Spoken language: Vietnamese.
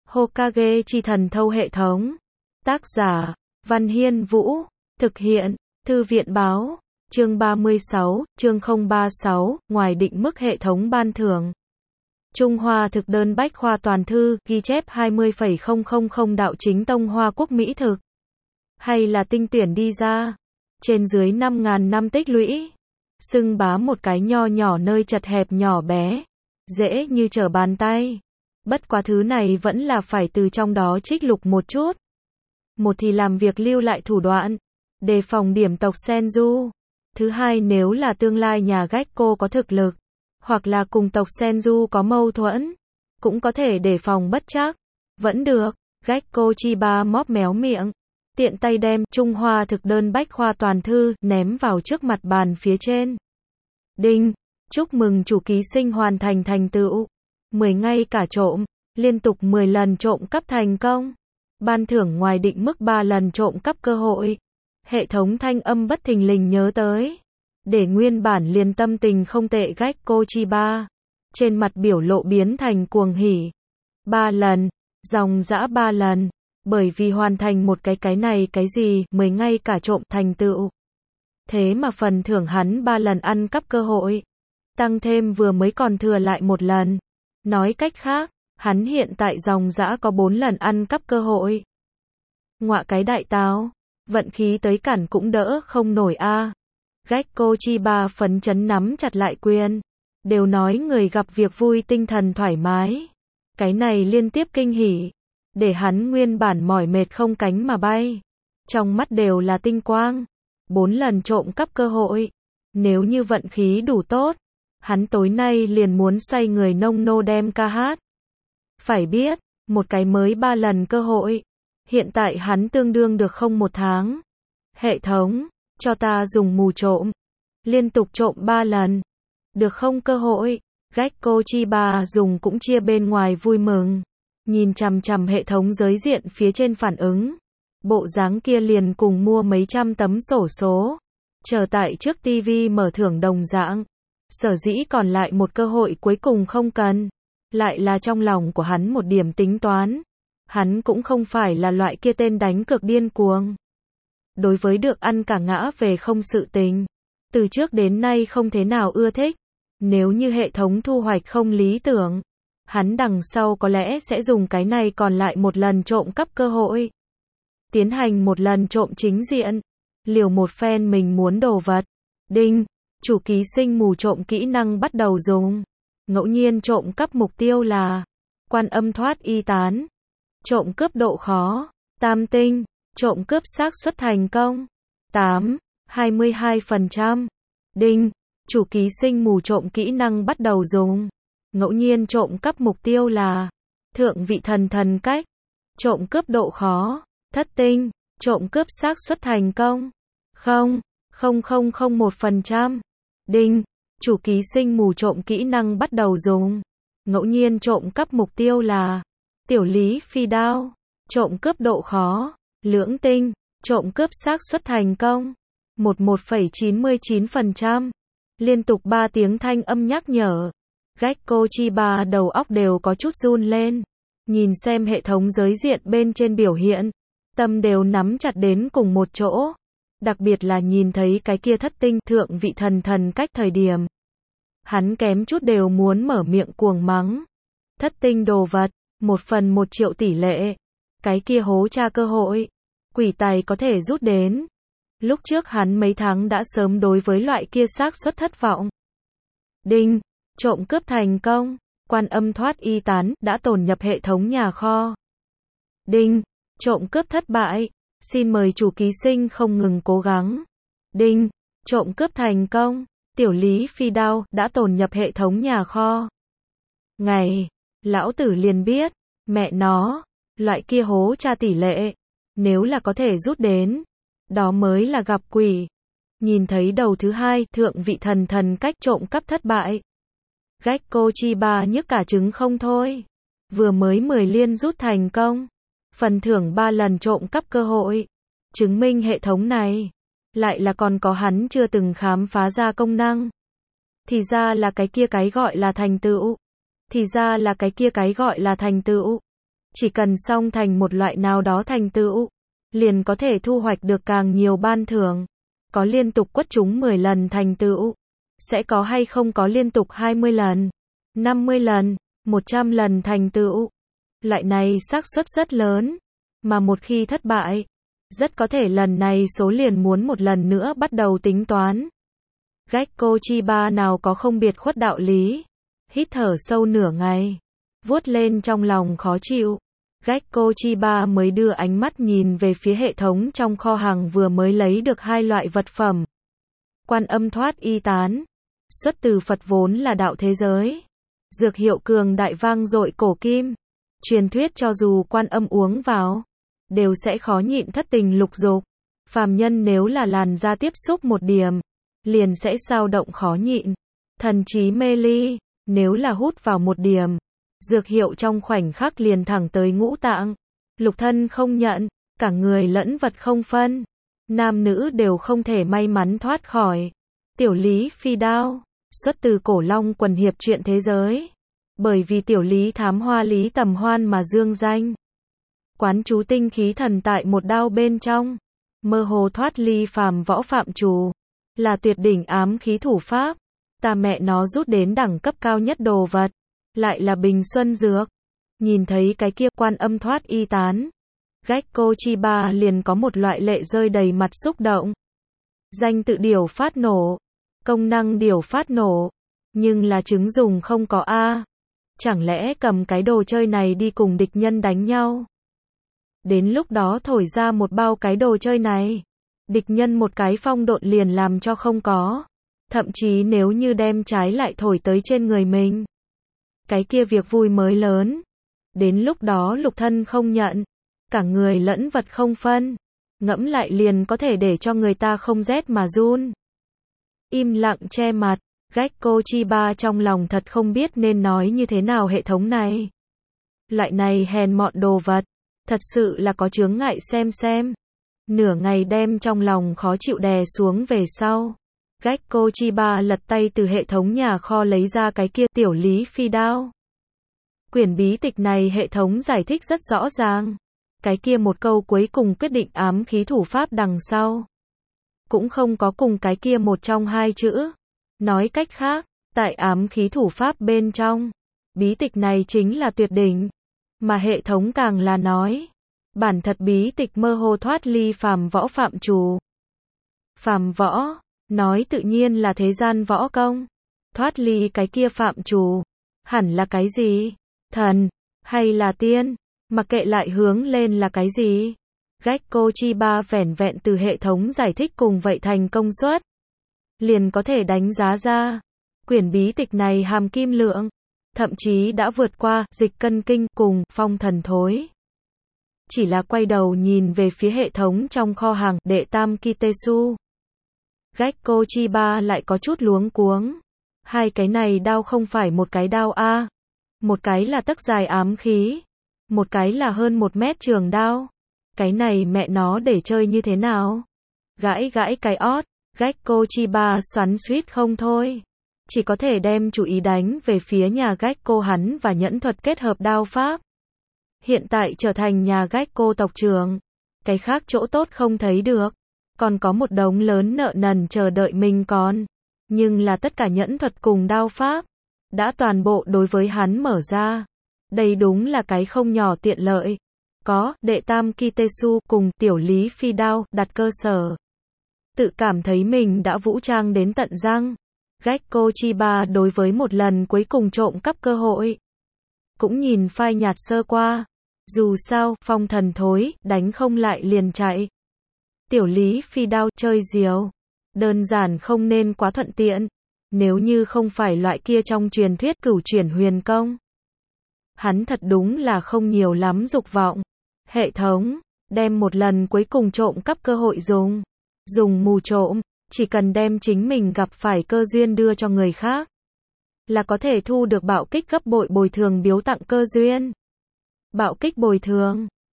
Hokage chi thần thâu hệ thống. Tác giả, Văn Hiên Vũ. Thực hiện, Thư viện Báo. Chương 36, chương 036, ngoài định mức hệ thống ban thưởng. Trung Hoa thực đơn bách khoa toàn thư, ghi chép 20,000 đạo chính tông Hoa Quốc Mỹ thực. Hay là tinh tuyển đi ra. Trên dưới 5.000 năm tích lũy. Xưng bá một cái nho nhỏ nơi chật hẹp nhỏ bé. Dễ như trở bàn tay. Bất quá thứ này vẫn là phải từ trong đó trích lục một chút. Một thì làm việc lưu lại thủ đoạn. Đề phòng điểm tộc Senju. Thứ hai nếu là tương lai nhà Gekko có thực lực. Hoặc là cùng tộc Senju có mâu thuẫn. Cũng có thể đề phòng bất trắc. Vẫn được. Gekko Chiba móp méo miệng. Tiện tay đem Trung Hoa thực đơn bách khoa toàn thư ném vào trước mặt bàn phía trên. Đinh. Chúc mừng chủ ký sinh hoàn thành thành tựu. 10 ngay cả trộm. Liên tục 10 lần trộm cắp thành công. Ban thưởng ngoài định mức 3 lần trộm cắp cơ hội. Hệ thống thanh âm bất thình lình nhớ tới. Để nguyên bản liền tâm tình không tệ Gekko Chiba. Trên mặt biểu lộ biến thành cuồng hỉ. 3 lần. Dòng dã 3 lần. Bởi vì hoàn thành một cái này cái gì, 10 ngay cả trộm thành tựu. Thế mà phần thưởng hắn 3 lần ăn cắp cơ hội. Tăng thêm vừa mới còn thừa lại 1 lần. Nói cách khác, hắn hiện tại dòng dã có 4 lần ăn cắp cơ hội. Ngọa cái đại táo. Vận khí tới cản cũng đỡ không nổi a. Gekko Chiba phấn chấn nắm chặt lại quyền. Đều nói người gặp việc vui tinh thần thoải mái. Cái này liên tiếp kinh hỉ. Để hắn nguyên bản mỏi mệt không cánh mà bay. Trong mắt đều là tinh quang. 4 lần trộm cắp cơ hội. Nếu như vận khí đủ tốt, hắn tối nay liền muốn xoay người nông nô đem ca hát. Phải biết, một cái mới 3 lần cơ hội. Hiện tại hắn tương đương được không 1 tháng. Hệ thống, cho ta dùng mù trộm. Liên tục trộm 3 lần. Được không cơ hội. Gekko Chiba dùng cũng chia bên ngoài vui mừng. Nhìn chằm chằm hệ thống giới diện phía trên phản ứng. Bộ dáng kia liền cùng mua mấy trăm tấm xổ số. Chờ tại trước tivi mở thưởng đồng dạng. Sở dĩ còn lại một cơ hội cuối cùng không cần. Lại là trong lòng của hắn một điểm tính toán. Hắn cũng không phải là loại kia tên đánh cược điên cuồng. Đối với được ăn cả ngã về không sự tình. Từ trước đến nay không thế nào ưa thích. Nếu như hệ thống thu hoạch không lý tưởng. Hắn đằng sau có lẽ sẽ dùng cái này còn lại 1 lần trộm cắp cơ hội. Tiến hành 1 lần trộm chính diện. Liều một phen mình muốn đồ vật. Đinh. Chủ ký sinh mù trộm kỹ năng bắt đầu dùng. Ngẫu nhiên trộm cắp mục tiêu là Quan Âm thoát y tán. Trộm cướp độ khó. Tam tinh. Trộm cướp xác suất thành công. 22%. Đinh. Chủ ký sinh mù trộm kỹ năng bắt đầu dùng. Ngẫu nhiên trộm cắp mục tiêu là Thượng vị thần cách. Trộm cướp độ khó. Thất tinh. Trộm cướp xác suất thành công. 0,0001%. Đinh. Chủ ký sinh mù trộm kỹ năng bắt đầu dùng. Ngẫu nhiên trộm cắp mục tiêu là Tiểu lý phi đao. Trộm cướp độ khó. Lưỡng tinh. Trộm cướp xác suất thành công. 11,99%. Liên tục 3 tiếng thanh âm nhắc nhở. Gekko Chiba đầu óc đều có chút run lên. Nhìn xem hệ thống giới diện bên trên biểu hiện. Tâm đều nắm chặt đến cùng một chỗ. Đặc biệt là nhìn thấy cái kia thất tinh thượng vị thần cách thời điểm. Hắn kém chút đều muốn mở miệng cuồng mắng. Thất tinh đồ vật, 1/1 triệu tỷ lệ. Cái kia hố tra cơ hội. Quỷ tài có thể rút đến. Lúc trước hắn mấy tháng đã sớm đối với loại kia xác suất thất vọng. Đinh. Trộm cướp thành công. Quan Âm thoát y tán đã tồn nhập hệ thống nhà kho. Đinh. Trộm cướp thất bại. Xin mời chủ ký sinh không ngừng cố gắng. Đinh. Trộm cướp thành công. Tiểu lý phi đao đã tồn nhập hệ thống nhà kho. Ngày. Lão tử liền biết. Mẹ nó. Loại kia hố tra tỷ lệ. Nếu là có thể rút đến. Đó mới là gặp quỷ. Nhìn thấy đầu thứ hai thượng vị thần cách trộm cắp thất bại. Gekko Chiba nhức cả trứng không thôi. Vừa mới 10 liên rút thành công. Phần thưởng 3 lần trộm cắp cơ hội. Chứng minh hệ thống này. Lại là còn có hắn chưa từng khám phá ra công năng. Thì ra là cái kia cái gọi là thành tựu. Chỉ cần song thành một loại nào đó thành tựu, liền có thể thu hoạch được càng nhiều ban thưởng. Có liên tục quất trúng 10 lần thành tựu, sẽ có hay không có liên tục 20 lần, 50 lần, 100 lần thành tựu. Loại này xác suất rất lớn, mà một khi thất bại, rất có thể lần này số liền muốn một lần nữa bắt đầu tính toán. Gekko Chiba nào có không biệt khuất đạo lý. Hít thở sâu nửa ngày, vuốt lên trong lòng khó chịu. Gekko Chiba mới đưa ánh mắt nhìn về phía hệ thống trong kho hàng vừa mới lấy được hai loại vật phẩm. Quan âm thoát y tán, xuất từ Phật vốn là đạo thế giới. Dược hiệu cường đại vang dội cổ kim. Truyền thuyết cho dù quan âm uống vào, đều sẽ khó nhịn thất tình lục dục. Phàm nhân nếu là làn da tiếp xúc một điểm, liền sẽ dao động khó nhịn. Thần trí mê ly, nếu là hút vào một điểm, dược hiệu trong khoảnh khắc liền thẳng tới ngũ tạng. Lục thân không nhận, cả người lẫn vật không phân. Nam nữ đều không thể may mắn thoát khỏi. Tiểu Lý Phi Đao, xuất từ Cổ Long quần hiệp truyện thế giới. Bởi vì tiểu lý thám hoa Lý Tầm Hoan mà dương danh. Quán chú tinh khí thần tại một đao bên trong, mơ hồ thoát ly phàm võ phạm trù, là tuyệt đỉnh ám khí thủ pháp. Ta mẹ nó rút đến đẳng cấp cao nhất đồ vật, lại là bình xuân dược. Nhìn thấy cái kia quan âm thoát y tán, Gekko Chiba liền có một loại lệ rơi đầy mặt xúc động. Danh tự điều phát nổ, công năng điều phát nổ, nhưng là chứng dùng không có a. Chẳng lẽ cầm cái đồ chơi này đi cùng địch nhân đánh nhau? Đến lúc đó thổi ra một bao cái đồ chơi này, địch nhân một cái phong độn liền làm cho không có. Thậm chí nếu như đem trái lại thổi tới trên người mình, cái kia việc vui mới lớn. Đến lúc đó lục thân không nhận, cả người lẫn vật không phân, ngẫm lại liền có thể để cho người ta không rét mà run. Im lặng che mặt, Gekko Chiba trong lòng thật không biết nên nói như thế nào hệ thống này. Loại này hèn mọn đồ vật, thật sự là có chướng ngại xem. Nửa ngày đem trong lòng khó chịu đè xuống về sau. Gekko Chiba lật tay từ hệ thống nhà kho lấy ra cái kia tiểu lý phi đao. Quyển bí tịch này hệ thống giải thích rất rõ ràng. Cái kia một câu cuối cùng quyết định ám khí thủ pháp đằng sau. Cũng không có cùng cái kia một trong hai chữ. Nói cách khác, tại ám khí thủ pháp bên trong, bí tịch này chính là tuyệt đỉnh. Mà hệ thống càng là nói, bản thật bí tịch mơ hồ thoát ly phàm võ phạm trù. Phàm võ, nói tự nhiên là thế gian võ công. Thoát ly cái kia phạm trù, hẳn là cái gì? Thần, hay là tiên? Mặc kệ lại hướng lên là cái gì? Gekko Chiba vẻn vẹn từ hệ thống giải thích cùng vậy thành công suất, liền có thể đánh giá ra, quyển bí tịch này hàm kim lượng, thậm chí đã vượt qua dịch cân kinh cùng phong thần thối. Chỉ là quay đầu nhìn về phía hệ thống trong kho hàng đệ tam Kitesu, Gekko Chiba lại có chút luống cuống. Hai cái này đao không phải một cái đao a, một cái là tấc dài ám khí, một cái là hơn 1 mét trường đao. Cái này mẹ nó để chơi như thế nào? Gãi cái ót, Gekko Chiba xoắn xuýt không thôi. Chỉ có thể đem chú ý đánh về phía nhà Gekko hắn và nhẫn thuật kết hợp đao pháp. Hiện tại trở thành nhà Gekko tộc trưởng. Cái khác chỗ tốt không thấy được. Còn có một đống lớn nợ nần chờ đợi mình còn. Nhưng là tất cả nhẫn thuật cùng đao pháp đã toàn bộ đối với hắn mở ra. Đây đúng là cái không nhỏ tiện lợi. Có, đệ tam Kitesu cùng tiểu lý phi đao đặt cơ sở. Tự cảm thấy mình đã vũ trang đến tận răng. Gekko Chiba đối với một lần cuối cùng trộm cắp cơ hội, cũng nhìn phai nhạt sơ qua. Dù sao, phong thần thối, đánh không lại liền chạy. Tiểu lý phi đao, chơi diều. Đơn giản không nên quá thuận tiện. Nếu như không phải loại kia trong truyền thuyết cửu chuyển huyền công. Hắn thật đúng là không nhiều lắm dục vọng. Hệ thống, đem một lần cuối cùng trộm cắp cơ hội dùng mù trộm, chỉ cần đem chính mình gặp phải cơ duyên đưa cho người khác, là có thể thu được bạo kích gấp bội bồi thường biếu tặng cơ duyên. Bạo kích bồi thường,